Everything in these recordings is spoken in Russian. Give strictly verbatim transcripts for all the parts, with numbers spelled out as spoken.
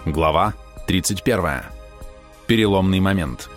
Глава тридцать первая. Переломный момент.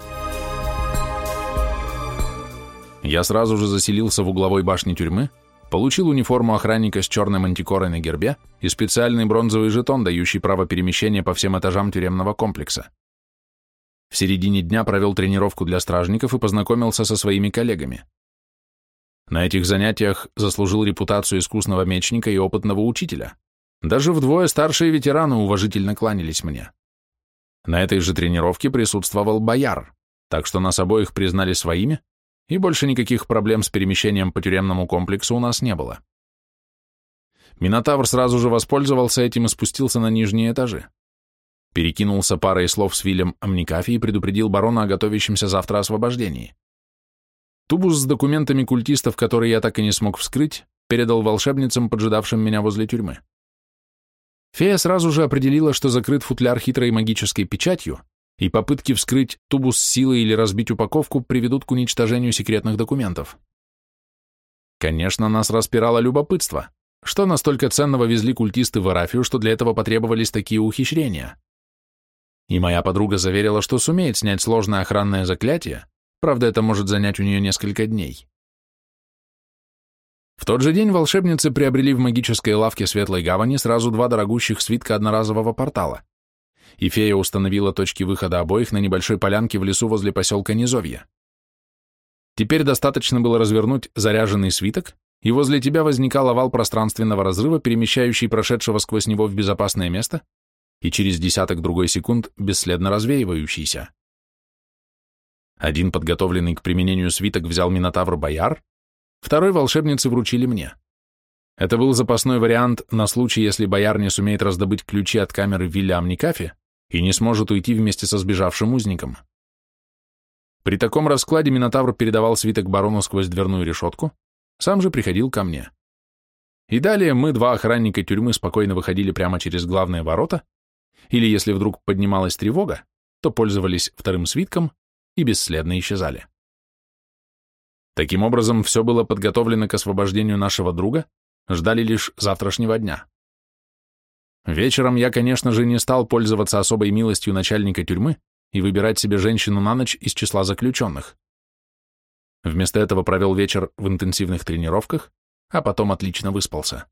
Я сразу же заселился в угловой башне тюрьмы, получил униформу охранника с черной мантикорой на гербе и специальный бронзовый жетон, дающий право перемещения по всем этажам тюремного комплекса. В середине дня провел тренировку для стражников и познакомился со своими коллегами. На этих занятиях заслужил репутацию искусного мечника и опытного учителя. Даже вдвое старшие ветераны уважительно кланялись мне. На этой же тренировке присутствовал бояр, так что нас обоих признали своими, и больше никаких проблем с перемещением по тюремному комплексу у нас не было. Минотавр сразу же воспользовался этим и спустился на нижние этажи. Перекинулся парой слов с Вилем Амникафи и предупредил барона о готовящемся завтра освобождении. Тубус с документами культистов, которые я так и не смог вскрыть, передал волшебницам, поджидавшим меня возле тюрьмы. Фея сразу же определила, что закрыт футляр хитрой магической печатью, и попытки вскрыть тубус силой или разбить упаковку приведут к уничтожению секретных документов. Конечно, нас распирало любопытство. Что настолько ценного везли культисты в Арафию, что для этого потребовались такие ухищрения? И моя подруга заверила, что сумеет снять сложное охранное заклятие, правда, это может занять у нее несколько дней. В тот же день волшебницы приобрели в магической лавке Светлой Гавани сразу два дорогущих свитка одноразового портала, и фея установила точки выхода обоих на небольшой полянке в лесу возле поселка Низовье. Теперь достаточно было развернуть заряженный свиток, и возле тебя возникал овал пространственного разрыва, перемещающий прошедшего сквозь него в безопасное место, и через десяток-другой секунд бесследно развеивающийся. Один подготовленный к применению свиток взял Минотавр Бояр, второй волшебницы вручили мне. Это был запасной вариант на случай, если Бояр не сумеет раздобыть ключи от камеры Вилля Амникафи и не сможет уйти вместе со сбежавшим узником. При таком раскладе Минотавр передавал свиток барону сквозь дверную решетку, сам же приходил ко мне. И далее мы, два охранника тюрьмы, спокойно выходили прямо через главные ворота, или если вдруг поднималась тревога, то пользовались вторым свитком и бесследно исчезали. Таким образом, все было подготовлено к освобождению нашего друга, ждали лишь завтрашнего дня. Вечером я, конечно же, не стал пользоваться особой милостью начальника тюрьмы и выбирать себе женщину на ночь из числа заключенных. Вместо этого провел вечер в интенсивных тренировках, а потом отлично выспался.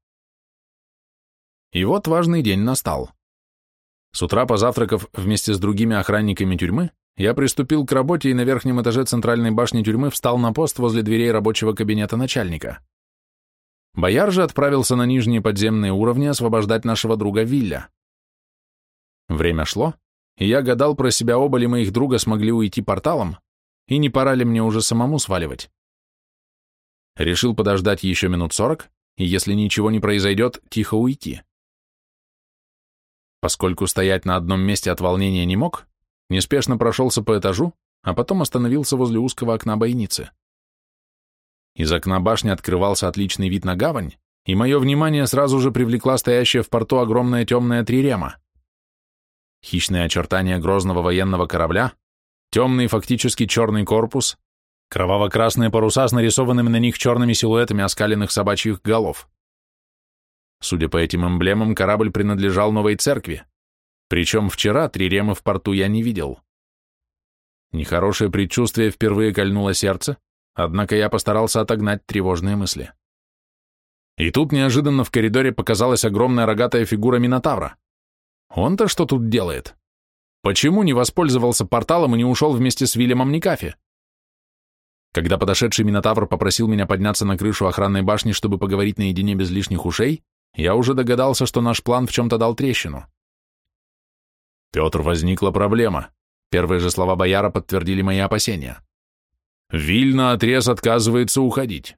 И вот важный день настал. С утра, позавтракав вместе с другими охранниками тюрьмы, я приступил к работе и на верхнем этаже центральной башни тюрьмы встал на пост возле дверей рабочего кабинета начальника. Бояр же отправился на нижние подземные уровни освобождать нашего друга Вилля. Время шло, и я гадал про себя, оба ли моих друга смогли уйти порталом, и не пора ли мне уже самому сваливать. Решил подождать еще минут сорок, и если ничего не произойдет, тихо уйти. Поскольку стоять на одном месте от волнения не мог, неспешно прошелся по этажу, а потом остановился возле узкого окна бойницы. Из окна башни открывался отличный вид на гавань, и мое внимание сразу же привлекла стоящая в порту огромная темная трирема. Хищные очертания грозного военного корабля, темный фактически черный корпус, кроваво-красные паруса с нарисованными на них черными силуэтами оскаленных собачьих голов. Судя по этим эмблемам, корабль принадлежал новой церкви, причем вчера триремы в порту я не видел. Нехорошее предчувствие впервые кольнуло сердце, однако я постарался отогнать тревожные мысли. И тут неожиданно в коридоре показалась огромная рогатая фигура Минотавра. Он-то что тут делает? Почему не воспользовался порталом и не ушел вместе с Вилем Амникафи? Когда подошедший Минотавр попросил меня подняться на крышу охранной башни, чтобы поговорить наедине без лишних ушей, я уже догадался, что наш план в чем-то дал трещину. «Петр, возникла проблема», — первые же слова бояра подтвердили мои опасения. «Виль наотрез отказывается уходить».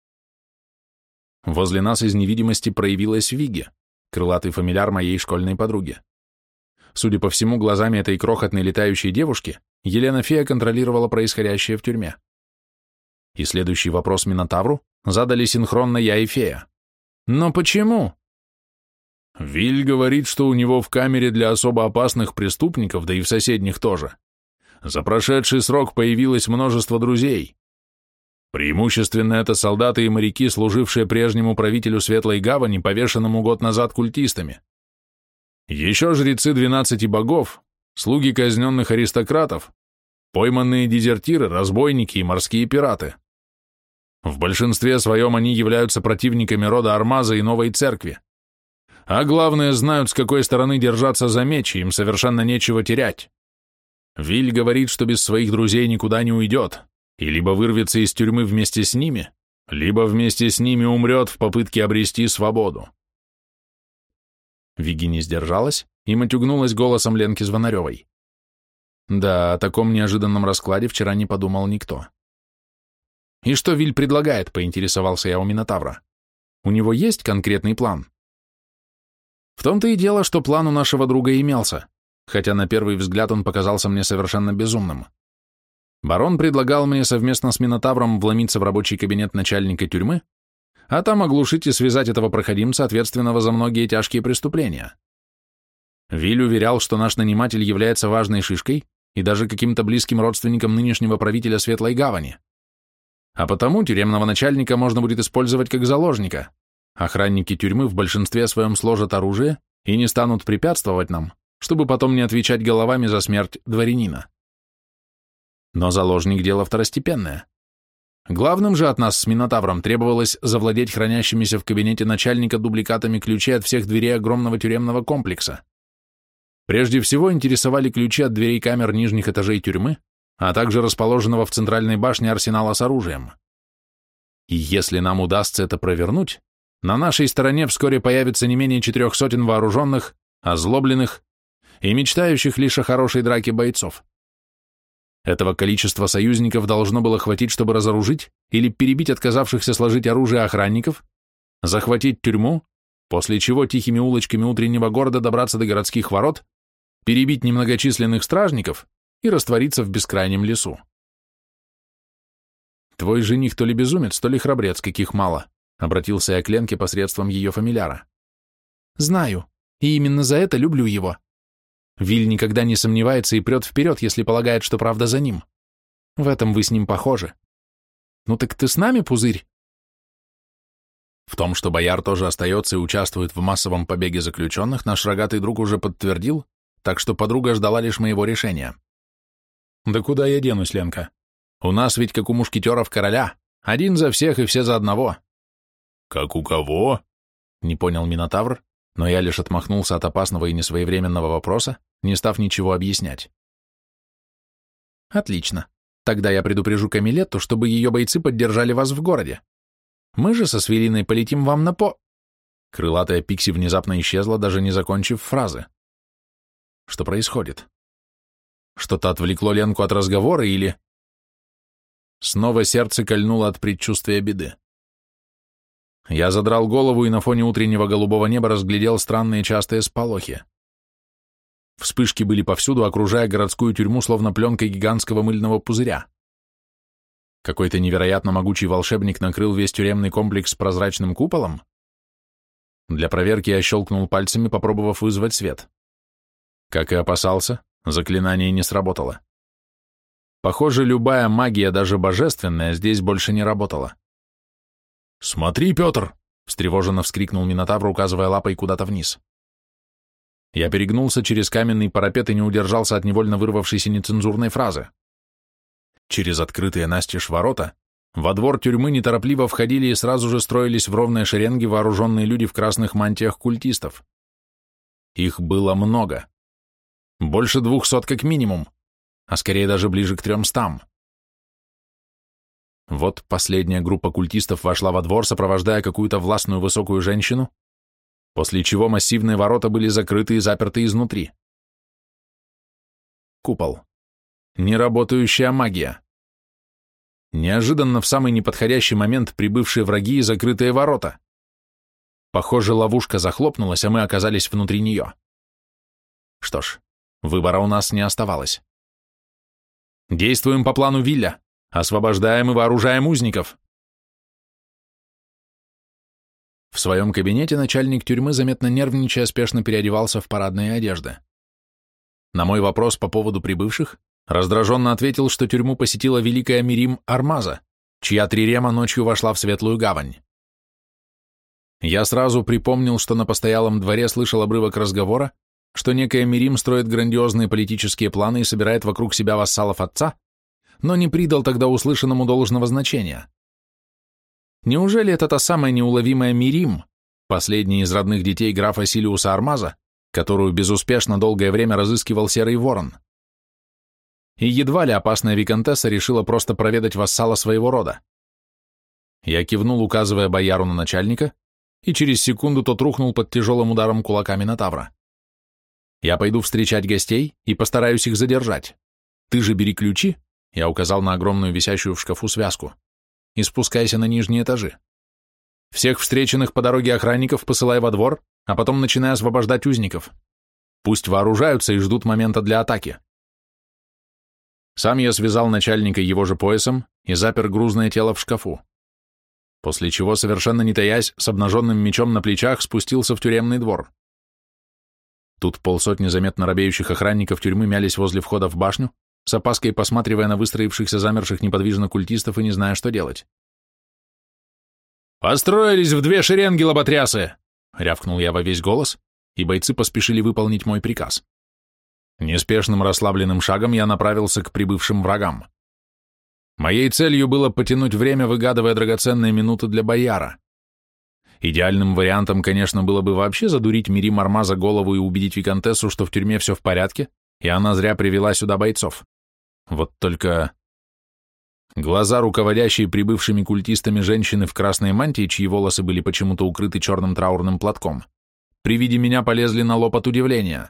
Возле нас из невидимости проявилась Виги, крылатый фамильяр моей школьной подруги. Судя по всему, глазами этой крохотной летающей девушки Елена Фея контролировала происходящее в тюрьме. И следующий вопрос Минотавру задали синхронно я и Фея. «Но почему?» «Виль говорит, что у него в камере для особо опасных преступников, да и в соседних тоже, за прошедший срок появилось множество друзей. Преимущественно это солдаты и моряки, служившие прежнему правителю Светлой Гавани, повешенному год назад культистами. Еще жрецы двенадцати богов, слуги казненных аристократов, пойманные дезертиры, разбойники и морские пираты. В большинстве своем они являются противниками рода Армаза и новой церкви. А главное, знают, с какой стороны держаться за меч, и им совершенно нечего терять. Виль говорит, что без своих друзей никуда не уйдет, и либо вырвется из тюрьмы вместе с ними, либо вместе с ними умрет в попытке обрести свободу. Виги не сдержалась и матюгнулась голосом Ленки Звонаревой. Да, о таком неожиданном раскладе вчера не подумал никто. «И что Виль предлагает?» — поинтересовался я у Минотавра. «У него есть конкретный план?» В том-то и дело, что план у нашего друга имелся, хотя на первый взгляд он показался мне совершенно безумным. Барон предлагал мне совместно с Минотавром вломиться в рабочий кабинет начальника тюрьмы, а там оглушить и связать этого проходимца, ответственного за многие тяжкие преступления. Виль уверял, что наш наниматель является важной шишкой и даже каким-то близким родственником нынешнего правителя Светлой Гавани. А потому тюремного начальника можно будет использовать как заложника. Охранники тюрьмы в большинстве своем сложат оружие и не станут препятствовать нам, чтобы потом не отвечать головами за смерть дворянина. Но заложник — дело второстепенное. Главным же от нас с Минотавром требовалось завладеть хранящимися в кабинете начальника дубликатами ключей от всех дверей огромного тюремного комплекса. Прежде всего интересовали ключи от дверей камер нижних этажей тюрьмы, а также расположенного в центральной башне арсенала с оружием. И если нам удастся это провернуть, на нашей стороне вскоре появится не менее четырех сотен вооруженных, озлобленных и мечтающих лишь о хорошей драке бойцов. Этого количества союзников должно было хватить, чтобы разоружить или перебить отказавшихся сложить оружие охранников, захватить тюрьму, после чего тихими улочками утреннего города добраться до городских ворот, перебить немногочисленных стражников и раствориться в бескрайнем лесу. «Твой жених то ли безумец, то ли храбрец, каких мало», — обратился я к Ленке посредством ее фамиляра. «Знаю, и именно за это люблю его. Виль никогда не сомневается и прет вперед, если полагает, что правда за ним. В этом вы с ним похожи. Ну так ты с нами, Пузырь?» В том, что бояр тоже остается и участвует в массовом побеге заключенных, наш рогатый друг уже подтвердил, так что подруга ждала лишь моего решения. «Да куда я денусь, Ленка? У нас ведь как у мушкетеров короля, один за всех и все за одного». «Как у кого?» — не понял Минотавр, но я лишь отмахнулся от опасного и несвоевременного вопроса, не став ничего объяснять. «Отлично. Тогда я предупрежу Камилетту, чтобы ее бойцы поддержали вас в городе. Мы же со Свириной полетим вам на по...» Крылатая Пикси внезапно исчезла, даже не закончив фразы. Что происходит? Что-то отвлекло Ленку от разговора или... Снова сердце кольнуло от предчувствия беды. Я задрал голову и на фоне утреннего голубого неба разглядел странные частые сполохи. Вспышки были повсюду, окружая городскую тюрьму словно пленкой гигантского мыльного пузыря. Какой-то невероятно могучий волшебник накрыл весь тюремный комплекс прозрачным куполом. Для проверки я щелкнул пальцами, попробовав вызвать свет. Как и опасался, заклинание не сработало. Похоже, любая магия, даже божественная, здесь больше не работала. «Смотри, Петр!» — встревоженно вскрикнул Минотавр, указывая лапой куда-то вниз. Я перегнулся через каменный парапет и не удержался от невольно вырвавшейся нецензурной фразы. Через открытые настежь ворота во двор тюрьмы неторопливо входили и сразу же строились в ровные шеренги вооруженные люди в красных мантиях культистов. Их было много. Больше двухсот как минимум, а скорее даже ближе к трёмстам. Вот последняя группа культистов вошла во двор, сопровождая какую-то властную высокую женщину, после чего массивные ворота были закрыты и заперты изнутри. Купол. Неработающая магия. Неожиданно в самый неподходящий момент прибывшие враги и закрытые ворота. Похоже, ловушка захлопнулась, а мы оказались внутри нее. Что ж, выбора у нас не оставалось. Действуем по плану Вилля. Освобождаем и вооружаем узников. В своем кабинете начальник тюрьмы, заметно нервничая, спешно переодевался в парадные одежды. На мой вопрос по поводу прибывших раздраженно ответил, что тюрьму посетила великая Мирим Армаза, чья трирема ночью вошла в Светлую Гавань. Я сразу припомнил, что на постоялом дворе слышал обрывок разговора, что некая Мирим строит грандиозные политические планы и собирает вокруг себя вассалов отца, но не придал тогда услышанному должного значения. Неужели это та самая неуловимая Мирим, последняя из родных детей графа Силиуса Армаза, которую безуспешно долгое время разыскивал Серый Ворон? И едва ли опасная виконтесса решила просто проведать вассала своего рода. Я кивнул, указывая бояру на начальника, и через секунду тот рухнул под тяжелым ударом кулака Минотавра. «Я пойду встречать гостей и постараюсь их задержать. Ты же бери ключи», — я указал на огромную висящую в шкафу связку, «и спускайся на нижние этажи. Всех встреченных по дороге охранников посылай во двор, а потом начинай освобождать узников. Пусть вооружаются и ждут момента для атаки». Сам я связал начальника его же поясом и запер грузное тело в шкафу, после чего, совершенно не таясь, с обнаженным мечом на плечах спустился в тюремный двор. Тут полсотни заметно робеющих охранников тюрьмы мялись возле входа в башню, с опаской посматривая на выстроившихся замерших неподвижно культистов и не зная, что делать. «Построились в две шеренги, лоботрясы!» — рявкнул я во весь голос, и бойцы поспешили выполнить мой приказ. Неспешным расслабленным шагом я направился к прибывшим врагам. Моей целью было потянуть время, выгадывая драгоценные минуты для бояра. Идеальным вариантом, конечно, было бы вообще задурить Мирим Армаза голову и убедить виконтессу, что в тюрьме все в порядке, и она зря привела сюда бойцов. Вот только... Глаза, руководящие прибывшими культистами женщины в красной мантии, чьи волосы были почему-то укрыты черным траурным платком, при виде меня полезли на лоб от удивления.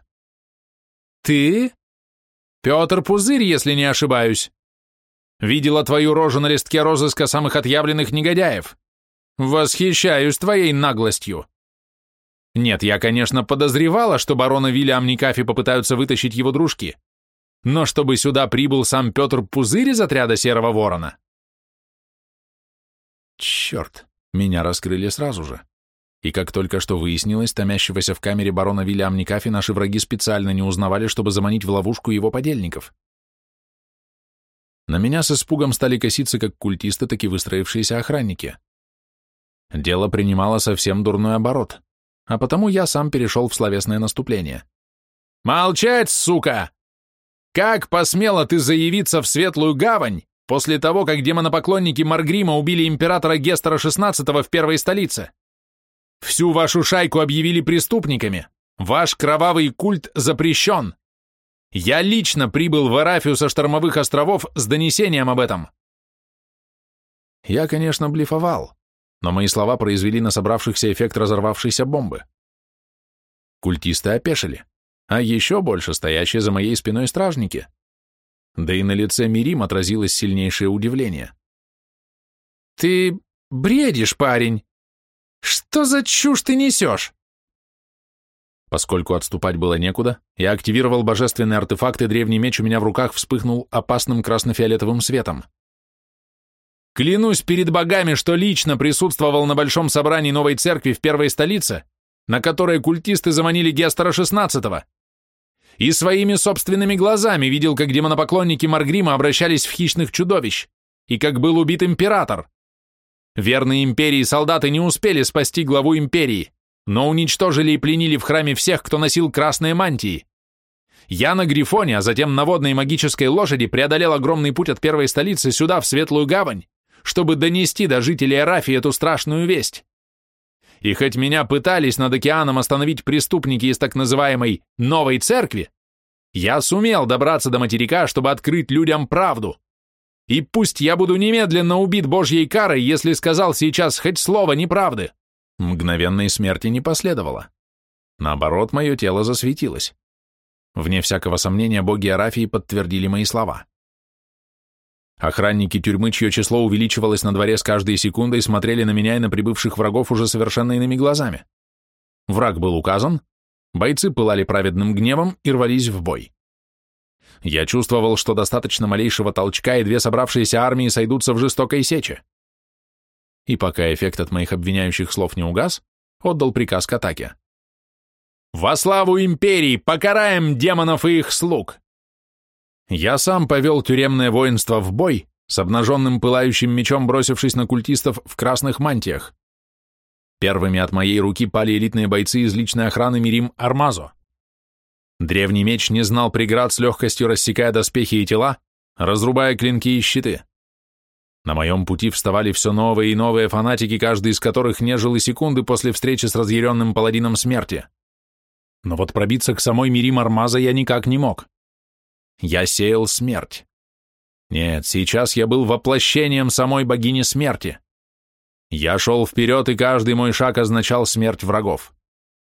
«Ты? Петр Пузырь, если не ошибаюсь. Видела твою рожу на листке розыска самых отъявленных негодяев. Восхищаюсь твоей наглостью. Нет, я, конечно, подозревала, что барона Вильям Никафи попытаются вытащить его дружки, но чтобы сюда прибыл сам Петр Пузырь из отряда Серого Ворона». Черт, меня раскрыли сразу же. И как только что выяснилось, томящегося в камере барона Вильям Никафи наши враги специально не узнавали, чтобы заманить в ловушку его подельников. На меня с испугом стали коситься как культисты, так и выстроившиеся охранники. Дело принимало совсем дурной оборот, а потому я сам перешел в словесное наступление. «Молчать, сука! Как посмела ты заявиться в Светлую Гавань после того, как демонопоклонники Маргрима убили императора Гестера шестнадцатого в первой столице? Всю вашу шайку объявили преступниками, ваш кровавый культ запрещен. Я лично прибыл в Эрафию со штормовых островов с донесением об этом». Я, конечно, блефовал, но мои слова произвели на собравшихся эффект разорвавшейся бомбы. Культисты опешили, а еще больше стоящие за моей спиной стражники. Да и на лице Мирим отразилось сильнейшее удивление. «Ты бредишь, парень! Что за чушь ты несешь?» Поскольку отступать было некуда, я активировал божественный артефакт, и древний меч у меня в руках вспыхнул опасным красно-фиолетовым светом. «Клянусь перед богами, что лично присутствовал на большом собрании новой церкви в первой столице, на которой культисты заманили Гестера шестнадцатого, и своими собственными глазами видел, как демонопоклонники Маргрима обращались в хищных чудовищ, и как был убит император. Верные империи солдаты не успели спасти главу империи, но уничтожили и пленили в храме всех, кто носил красные мантии. Я на Грифоне, а затем на водной магической лошади преодолел огромный путь от первой столицы сюда, в Светлую Гавань, чтобы донести до жителей Эрафии эту страшную весть. И хоть меня пытались над океаном остановить преступники из так называемой «новой церкви», я сумел добраться до материка, чтобы открыть людям правду. И пусть я буду немедленно убит Божьей карой, если сказал сейчас хоть слово неправды. Мгновенной смерти не последовало. Наоборот, мое тело засветилось. Вне всякого сомнения, боги Эрафии подтвердили мои слова. Охранники тюрьмы, чье число увеличивалось на дворе с каждой секундой, смотрели на меня и на прибывших врагов уже совершенно иными глазами. Враг был указан, бойцы пылали праведным гневом и рвались в бой. Я чувствовал, что достаточно малейшего толчка, и две собравшиеся армии сойдутся в жестокой сече. И пока эффект от моих обвиняющих слов не угас, отдал приказ к атаке. «Во славу империи! Покараем демонов и их слуг!» Я сам повел тюремное воинство в бой, с обнаженным пылающим мечом бросившись на культистов в красных мантиях. Первыми от моей руки пали элитные бойцы из личной охраны Мирим Армазо. Древний меч не знал преград, с легкостью рассекая доспехи и тела, разрубая клинки и щиты. На моем пути вставали все новые и новые фанатики, каждый из которых не жил и секунды после встречи с разъяренным паладином смерти. Но вот пробиться к самой Мирим Армаза я никак не мог. Я сеял смерть. Нет, сейчас я был воплощением самой богини смерти. Я шел вперед, и каждый мой шаг означал смерть врагов.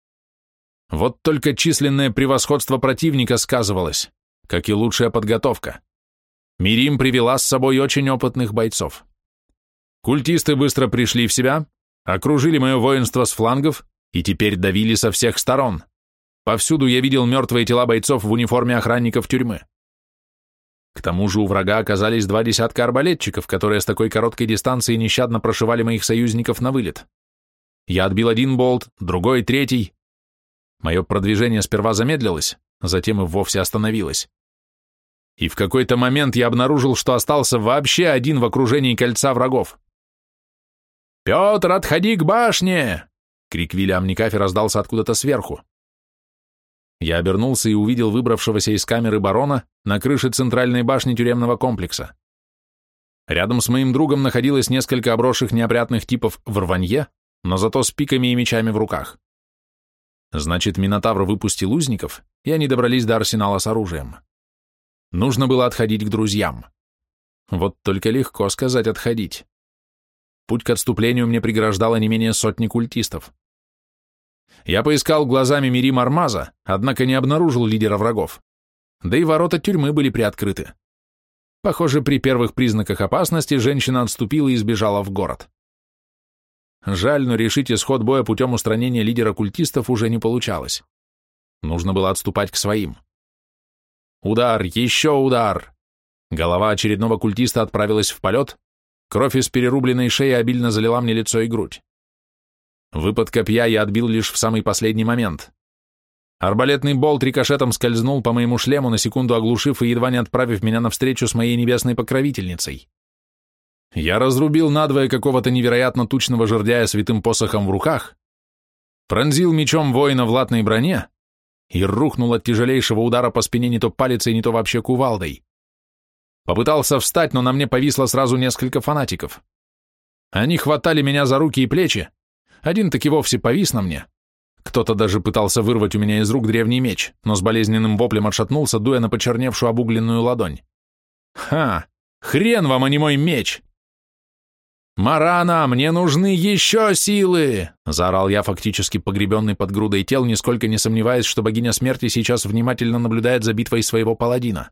Вот только численное превосходство противника сказывалось, как и лучшая подготовка. Мирим привела с собой очень опытных бойцов. Культисты быстро пришли в себя, окружили мое воинство с флангов и теперь давили со всех сторон. Повсюду я видел мертвые тела бойцов в униформе охранников тюрьмы. К тому же у врага оказались два десятка арбалетчиков, которые с такой короткой дистанции нещадно прошивали моих союзников на вылет. Я отбил один болт, другой, третий. Мое продвижение сперва замедлилось, затем и вовсе остановилось. И в какой-то момент я обнаружил, что остался вообще один в окружении кольца врагов. «Петр, отходи к башне!» Крик Вильям Никафи раздался откуда-то сверху. Я обернулся и увидел выбравшегося из камеры барона на крыше центральной башни тюремного комплекса. Рядом с моим другом находилось несколько обросших неопрятных типов в рванье, но зато с пиками и мечами в руках. Значит, Минотавр выпустил узников, и они добрались до арсенала с оружием. Нужно было отходить к друзьям. Вот только легко сказать «отходить». Путь к отступлению мне преграждало не менее сотни культистов. Я поискал глазами Мирим Армаза, однако не обнаружил лидера врагов. Да и ворота тюрьмы были приоткрыты. Похоже, при первых признаках опасности женщина отступила и сбежала в город. Жаль, но решить исход боя путем устранения лидера культистов уже не получалось. Нужно было отступать к своим. Удар, еще удар! Голова очередного культиста отправилась в полет, кровь из перерубленной шеи обильно залила мне лицо и грудь. Выпад копья я отбил лишь в самый последний момент. Арбалетный болт рикошетом скользнул по моему шлему, на секунду оглушив и едва не отправив меня навстречу с моей небесной покровительницей. Я разрубил надвое какого-то невероятно тучного жердяя святым посохом в руках, пронзил мечом воина в латной броне и рухнул от тяжелейшего удара по спине не то палицей, не то вообще кувалдой. Попытался встать, но на мне повисло сразу несколько фанатиков. Они хватали меня за руки и плечи, один таки вовсе повис на мне. Кто-то даже пытался вырвать у меня из рук древний меч, но с болезненным воплем отшатнулся, дуя на почерневшую обугленную ладонь. «Ха! Хрен вам, а не мой меч!» «Марана, мне нужны еще силы!» — заорал я, фактически погребенный под грудой тел, нисколько не сомневаясь, что богиня смерти сейчас внимательно наблюдает за битвой своего паладина.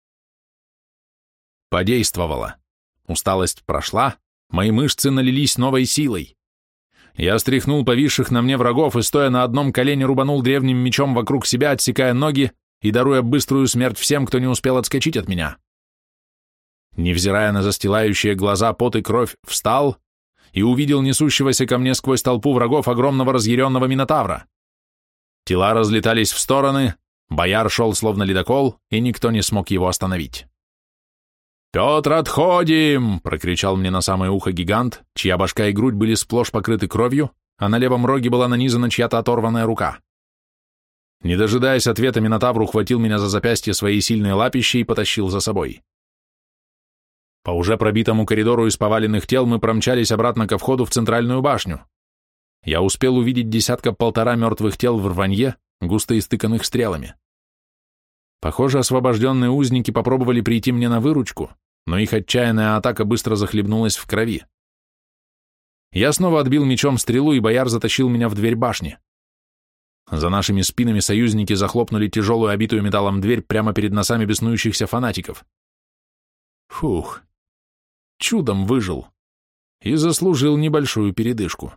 Подействовало. Усталость прошла, мои мышцы налились новой силой. Я стряхнул повисших на мне врагов и, стоя на одном колене, рубанул древним мечом вокруг себя, отсекая ноги и даруя быструю смерть всем, кто не успел отскочить от меня. Невзирая на застилающие глаза пот и кровь, встал и увидел несущегося ко мне сквозь толпу врагов огромного разъяренного Минотавра. Тела разлетались в стороны, бояр шел словно ледокол, и никто не смог его остановить. «Петр, отходим!» — прокричал мне на самое ухо гигант, чья башка и грудь были сплошь покрыты кровью, а на левом роге была нанизана чья-то оторванная рука. Не дожидаясь ответа, Минотавр ухватил меня за запястье своей сильной лапищей и потащил за собой. По уже пробитому коридору из поваленных тел мы промчались обратно ко входу в центральную башню. Я успел увидеть десятка-полтора мертвых тел в рванье, густо истыканных стрелами. Похоже, освобожденные узники попробовали прийти мне на выручку, но их отчаянная атака быстро захлебнулась в крови. Я снова отбил мечом стрелу, и бояр затащил меня в дверь башни. За нашими спинами союзники захлопнули тяжелую, обитую металлом дверь прямо перед носами беснующихся фанатиков. Фух, чудом выжил и заслужил небольшую передышку.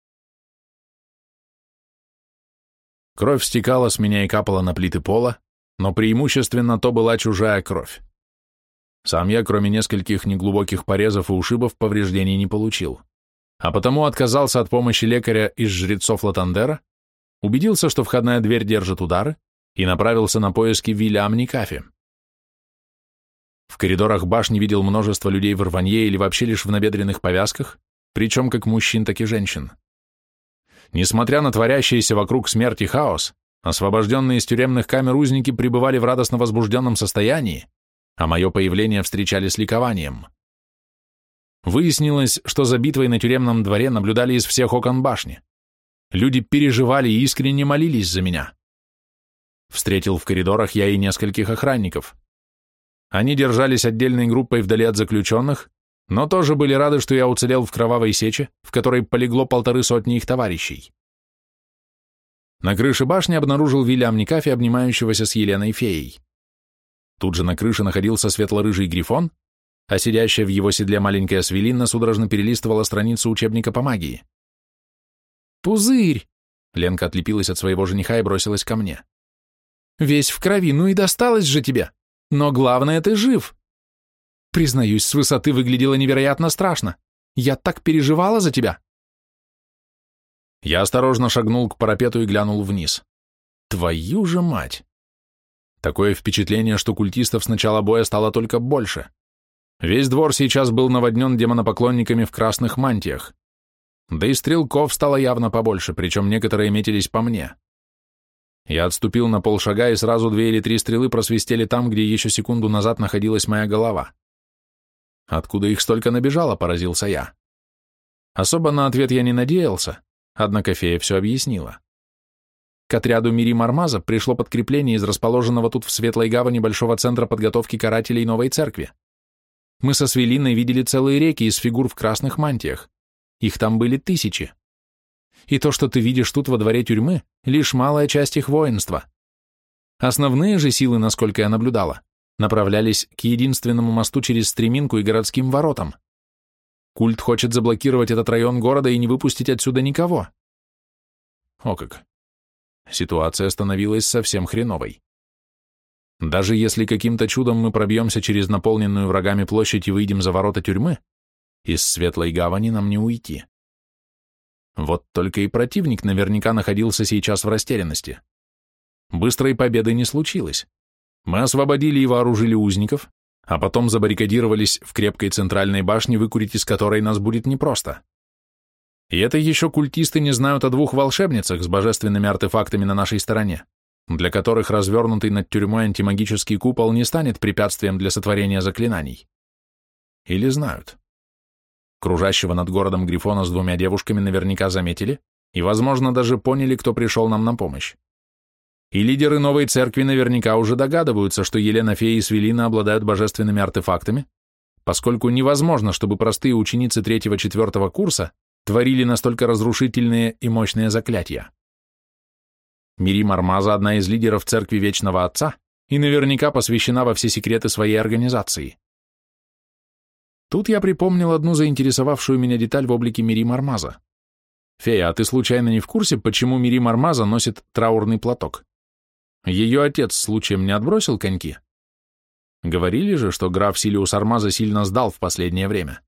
Кровь стекала с меня и капала на плиты пола, но преимущественно то была чужая кровь. Сам я, кроме нескольких неглубоких порезов и ушибов, повреждений не получил, а потому отказался от помощи лекаря из жрецов Латандера, убедился, что входная дверь держит удары, и направился на поиски Вильям Никафи. В коридорах башни видел множество людей в рванье или вообще лишь в набедренных повязках, причем как мужчин, так и женщин. Несмотря на творящийся вокруг смерти хаос, Освобожденные из тюремных камер узники пребывали в радостно возбужденном состоянии, а мое появление встречали с ликованием. Выяснилось, что за битвой на тюремном дворе наблюдали из всех окон башни. Люди переживали и искренне молились за меня. Встретил в коридорах я и нескольких охранников. Они держались отдельной группой вдали от заключенных, но тоже были рады, что я уцелел в кровавой сече, в которой полегло полторы сотни их товарищей. На крыше башни обнаружил Вильям Никафи, обнимающегося с Еленой Феей. Тут же на крыше находился светло-рыжий грифон, а сидящая в его седле маленькая Свелинна судорожно перелистывала страницу учебника по магии. «Пузырь!» — Ленка отлепилась от своего жениха и бросилась ко мне. «Весь в крови, ну и досталось же тебе! Но главное, ты жив!» Признаюсь, с высоты выглядело невероятно страшно. Я так переживала за тебя. Я осторожно шагнул к парапету и глянул вниз. Твою же мать! Такое впечатление, что культистов с начала боя стало только больше. Весь двор сейчас был наводнен демонопоклонниками в красных мантиях. Да и стрелков стало явно побольше, причем некоторые метились по мне. Я отступил на полшага, и сразу две или три стрелы просвистели там, где еще секунду назад находилась моя голова. Откуда их столько набежало, поразился я. Особо на ответ я не надеялся, однако фея все объяснила. К отряду Мири Мармаза пришло подкрепление из расположенного тут в Светлой Гавани большого центра подготовки карателей новой церкви. Мы со Свелиной видели целые реки из фигур в красных мантиях. Их там были тысячи. И то, что ты видишь тут во дворе тюрьмы, лишь малая часть их воинства. Основные же силы, насколько я наблюдала, направлялись к единственному мосту через Стреминку и городским воротам. Культ хочет заблокировать этот район города и не выпустить отсюда никого. О как! Ситуация становилась совсем хреновой. Даже если каким-то чудом мы пробьемся через наполненную врагами площадь и выйдем за ворота тюрьмы, из Светлой Гавани нам не уйти. Вот только и противник наверняка находился сейчас в растерянности. Быстрой победы не случилось. Мы освободили и вооружили узников, а потом забаррикадировались в крепкой центральной башне, выкурить из которой нас будет непросто. И это еще культисты не знают о двух волшебницах с божественными артефактами на нашей стороне, для которых развернутый над тюрьмой антимагический купол не станет препятствием для сотворения заклинаний. Или знают. Кружащего над городом Грифона с двумя девушками наверняка заметили и, возможно, даже поняли, кто пришел нам на помощь. И лидеры новой церкви наверняка уже догадываются, что Елена Фея и Свелина обладают божественными артефактами, поскольку невозможно, чтобы простые ученицы третьего-четвертого курса творили настолько разрушительные и мощные заклятия. Мири Мармаза – одна из лидеров церкви Вечного Отца и наверняка посвящена во все секреты своей организации. Тут я припомнил одну заинтересовавшую меня деталь в облике Мири Мармаза. «Фея, а ты случайно не в курсе, почему Мири Мармаза носит траурный платок? Ее отец случаем не отбросил коньки? Говорили же, что граф Силиус Армаза сильно сдал в последнее время».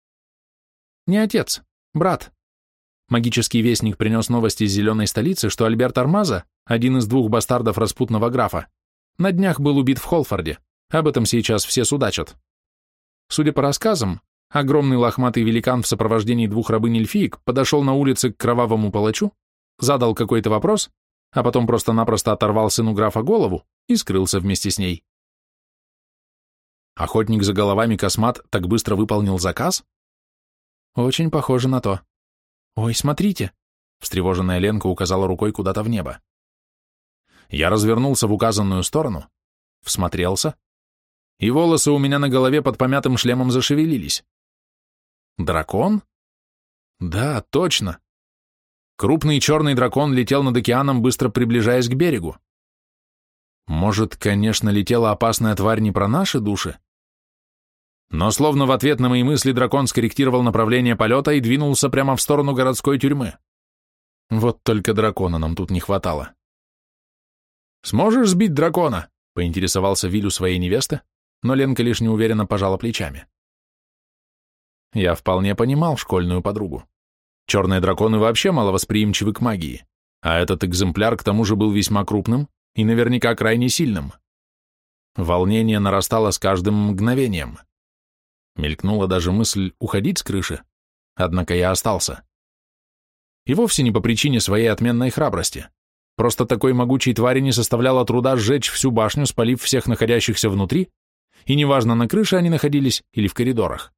«Не отец, брат». Магический вестник принес новости из Зеленой столицы, что Альберт Армаза, один из двух бастардов распутного графа, на днях был убит в Холфорде. Об этом сейчас все судачат. Судя по рассказам, огромный лохматый великан в сопровождении двух рабынь-эльфиек подошел на улице к кровавому палачу, задал какой-то вопрос, а потом просто-напросто оторвал сыну графа голову и скрылся вместе с ней. Охотник за головами Космат так быстро выполнил заказ? Очень похоже на то. «Ой, смотрите!» — встревоженная Ленка указала рукой куда-то в небо. Я развернулся в указанную сторону, всмотрелся, и волосы у меня на голове под помятым шлемом зашевелились. Дракон? Да, точно. Крупный черный дракон летел над океаном, быстро приближаясь к берегу. Может, конечно, летела опасная тварь не про наши души? Но словно в ответ на мои мысли дракон скорректировал направление полета и двинулся прямо в сторону городской тюрьмы. Вот только дракона нам тут не хватало. «Сможешь сбить дракона?» — поинтересовался Виль у своей невесты, но Ленка лишь неуверенно пожала плечами. Я вполне понимал школьную подругу. Черные драконы вообще маловосприимчивы к магии, а этот экземпляр к тому же был весьма крупным и наверняка крайне сильным. Волнение нарастало с каждым мгновением. Мелькнула даже мысль уходить с крыши, однако я остался. И вовсе не по причине своей отменной храбрости. Просто такой могучей твари не составляло труда сжечь всю башню, спалив всех находящихся внутри, и неважно, на крыше они находились или в коридорах.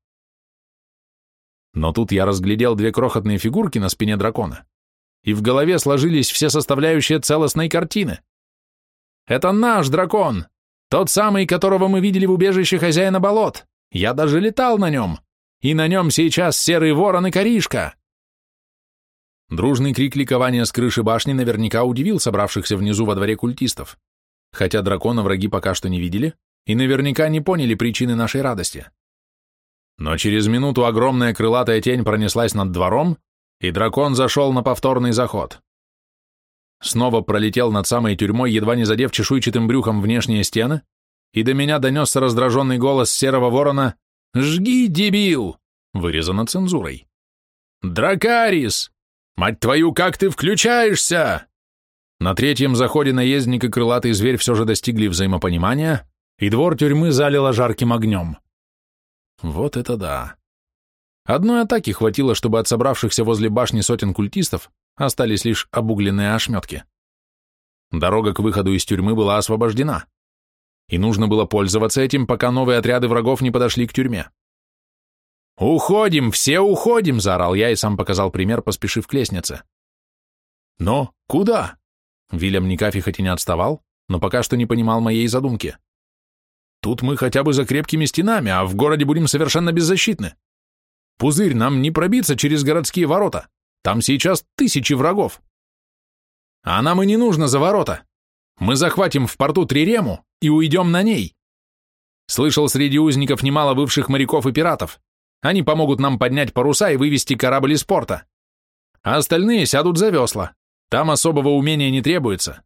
Но тут я разглядел две крохотные фигурки на спине дракона, и в голове сложились все составляющие целостной картины. Это наш дракон, тот самый, которого мы видели в убежище хозяина болот. Я даже летал на нем, и на нем сейчас серый ворон и коришка. Дружный крик ликования с крыши башни наверняка удивил собравшихся внизу во дворе культистов, хотя дракона враги пока что не видели и наверняка не поняли причины нашей радости. Но через минуту огромная крылатая тень пронеслась над двором, и дракон зашел на повторный заход. Снова пролетел над самой тюрьмой, едва не задев чешуйчатым брюхом внешние стены, и до меня донесся раздраженный голос серого ворона «Жги, дебил!» вырезано цензурой. «Дракарис! Мать твою, как ты включаешься?» На третьем заходе наездник и крылатый зверь все же достигли взаимопонимания, и двор тюрьмы залило жарким огнем. Вот это да. Одной атаки хватило, чтобы от собравшихся возле башни сотен культистов остались лишь обугленные ошметки. Дорога к выходу из тюрьмы была освобождена, и нужно было пользоваться этим, пока новые отряды врагов не подошли к тюрьме. «Уходим, все уходим!» — заорал я и сам показал пример, поспешив к лестнице. «Но куда?» Вильям Никафи хоть и не отставал, но пока что не понимал моей задумки. «Тут мы хотя бы за крепкими стенами, а в городе будем совершенно беззащитны. Пузырь, нам не пробиться через городские ворота. Там сейчас тысячи врагов. А нам и не нужно за ворота. Мы захватим в порту Трирему и уйдем на ней. Слышал среди узников немало бывших моряков и пиратов. Они помогут нам поднять паруса и вывести корабль из порта. А остальные сядут за весла. Там особого умения не требуется».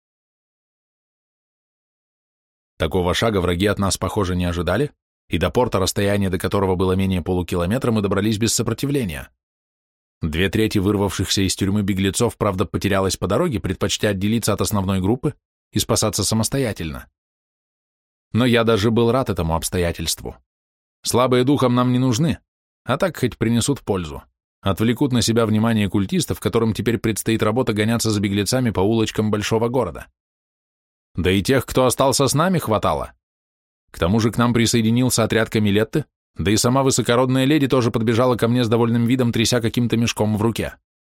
Такого шага враги от нас, похоже, не ожидали, и до порта, расстояние до которого было менее полукилометра, мы добрались без сопротивления. Две трети вырвавшихся из тюрьмы беглецов, правда, потерялось по дороге, предпочтя отделиться от основной группы и спасаться самостоятельно. Но я даже был рад этому обстоятельству. Слабые духом нам не нужны, а так хоть принесут пользу. Отвлекут на себя внимание культистов, которым теперь предстоит работа гоняться за беглецами по улочкам большого города. Да и тех, кто остался с нами, хватало. К тому же к нам присоединился отряд Камилетты, да и сама высокородная леди тоже подбежала ко мне с довольным видом, тряся каким-то мешком в руке.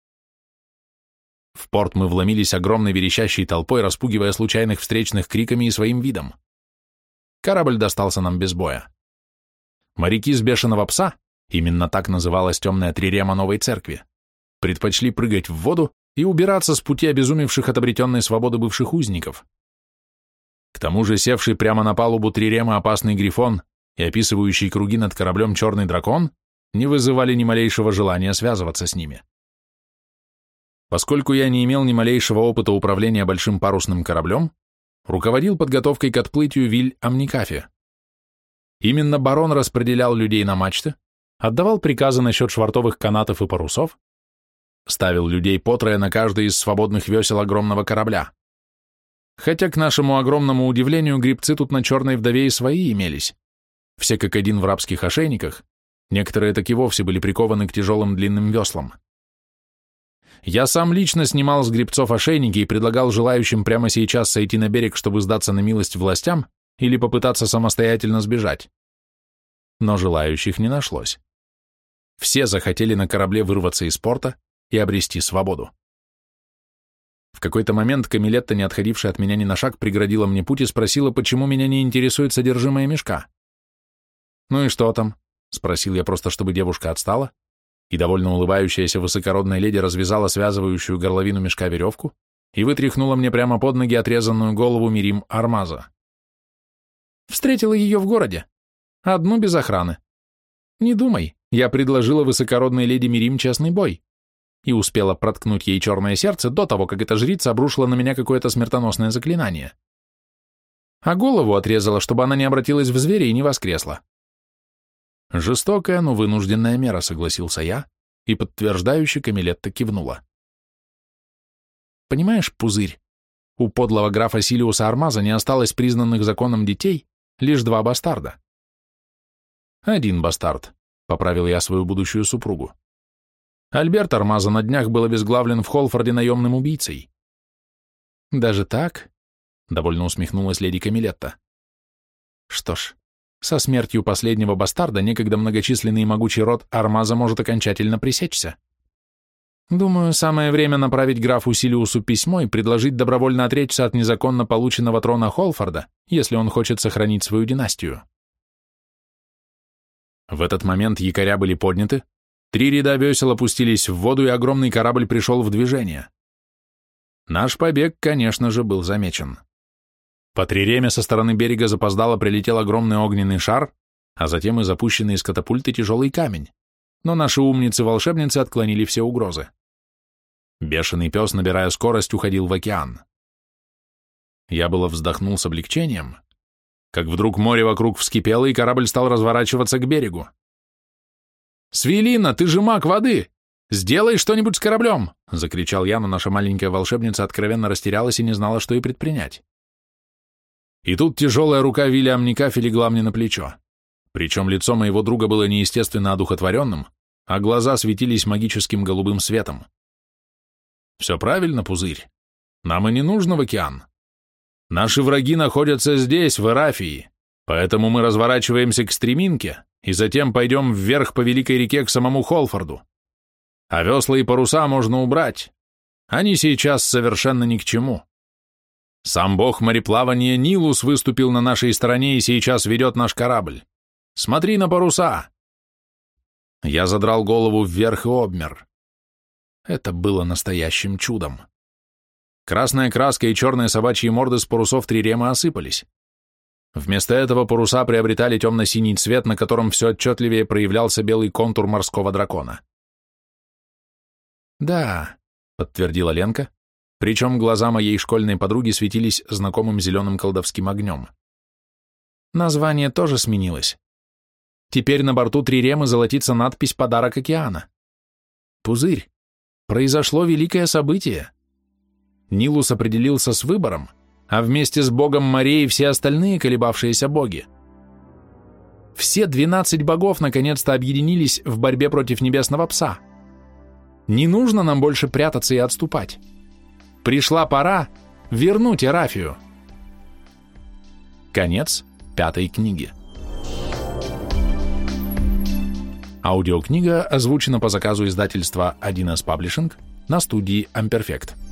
В порт мы вломились огромной верещащей толпой, распугивая случайных встречных криками и своим видом. Корабль достался нам без боя. Моряки с бешеного пса, именно так называлась темная трирема новой церкви, предпочли прыгать в воду и убираться с пути обезумевших от обретенной свободы бывших узников. К тому же севший прямо на палубу трирема опасный грифон и описывающий круги над кораблем черный дракон не вызывали ни малейшего желания связываться с ними. Поскольку я не имел ни малейшего опыта управления большим парусным кораблем, руководил подготовкой к отплытию Виль Амникафи. Именно барон распределял людей на мачты, отдавал приказы насчет швартовых канатов и парусов, ставил людей по трое на каждый из свободных весел огромного корабля. Хотя, к нашему огромному удивлению, гребцы тут на черной вдове и свои имелись. Все как один в рабских ошейниках, некоторые так и вовсе были прикованы к тяжелым длинным веслам. Я сам лично снимал с гребцов ошейники и предлагал желающим прямо сейчас сойти на берег, чтобы сдаться на милость властям или попытаться самостоятельно сбежать. Но желающих не нашлось. Все захотели на корабле вырваться из порта и обрести свободу. В какой-то момент Камилетта, не отходившая от меня ни на шаг, преградила мне путь и спросила, почему меня не интересует содержимое мешка. «Ну и что там?» — спросил я просто, чтобы девушка отстала, и довольно улыбающаяся высокородная леди развязала связывающую горловину мешка веревку и вытряхнула мне прямо под ноги отрезанную голову Мирим Армаза. Встретила ее в городе. Одну без охраны. Не думай, я предложила высокородной леди Мирим честный бой и успела проткнуть ей черное сердце до того, как эта жрица обрушила на меня какое-то смертоносное заклинание. А голову отрезала, чтобы она не обратилась в зверя и не воскресла. Жестокая, но вынужденная мера, согласился я, и подтверждающе Камилетта кивнула. Понимаешь, Пузырь, у подлого графа Силиуса Армаза не осталось признанных законом детей, лишь два бастарда. Один бастард, поправил я свою будущую супругу. Альберт Армаза на днях был обезглавлен в Холфорде наемным убийцей. Даже так? Довольно усмехнулась леди Камилетта. Что ж, со смертью последнего бастарда некогда многочисленный и могучий род Армаза может окончательно пресечься. Думаю, самое время направить графу Силиусу письмо и предложить добровольно отречься от незаконно полученного трона Холфорда, если он хочет сохранить свою династию. В этот момент якоря были подняты, три ряда весел опустились в воду, и огромный корабль пришел в движение. Наш побег, конечно же, был замечен. По триреме со стороны берега запоздало прилетел огромный огненный шар, а затем и запущенный из катапульты тяжелый камень, но наши умницы-волшебницы отклонили все угрозы. Бешеный пес, набирая скорость, уходил в океан. Я было вздохнул с облегчением, как вдруг море вокруг вскипело, и корабль стал разворачиваться к берегу. «Свелина, ты же маг воды! Сделай что-нибудь с кораблем!» — закричал я, но наша маленькая волшебница откровенно растерялась и не знала, что и предпринять. И тут тяжелая рука Вильям Никафи легла мне на плечо. Причем лицо моего друга было неестественно одухотворенным, а глаза светились магическим голубым светом. Все правильно, Пузырь. Нам и не нужно в океан. Наши враги находятся здесь, в Эрафии, поэтому мы разворачиваемся к Стреминке и затем пойдем вверх по Великой реке к самому Холфорду. А весла и паруса можно убрать. Они сейчас совершенно ни к чему. Сам бог мореплавания Нилус выступил на нашей стороне и сейчас ведет наш корабль. Смотри на паруса!» Я задрал голову вверх и обмер. Это было настоящим чудом. Красная краска и черные собачьи морды с парусов трирема осыпались. Вместо этого паруса приобретали темно-синий цвет, на котором все отчетливее проявлялся белый контур морского дракона. «Да», — подтвердила Ленка, причем глаза моей школьной подруги светились знакомым зеленым колдовским огнем. «Название тоже сменилось. Теперь на борту Триремы золотится надпись «Подарок океана». Пузырь, произошло великое событие. Нилус определился с выбором, а вместе с богом морей все остальные колебавшиеся боги. Все двенадцать богов наконец-то объединились в борьбе против небесного пса. Не нужно нам больше прятаться и отступать. Пришла пора вернуть Эрафию. Конец пятой книги. Аудиокнига озвучена по заказу издательства один эс Publishing на студии Amperfect.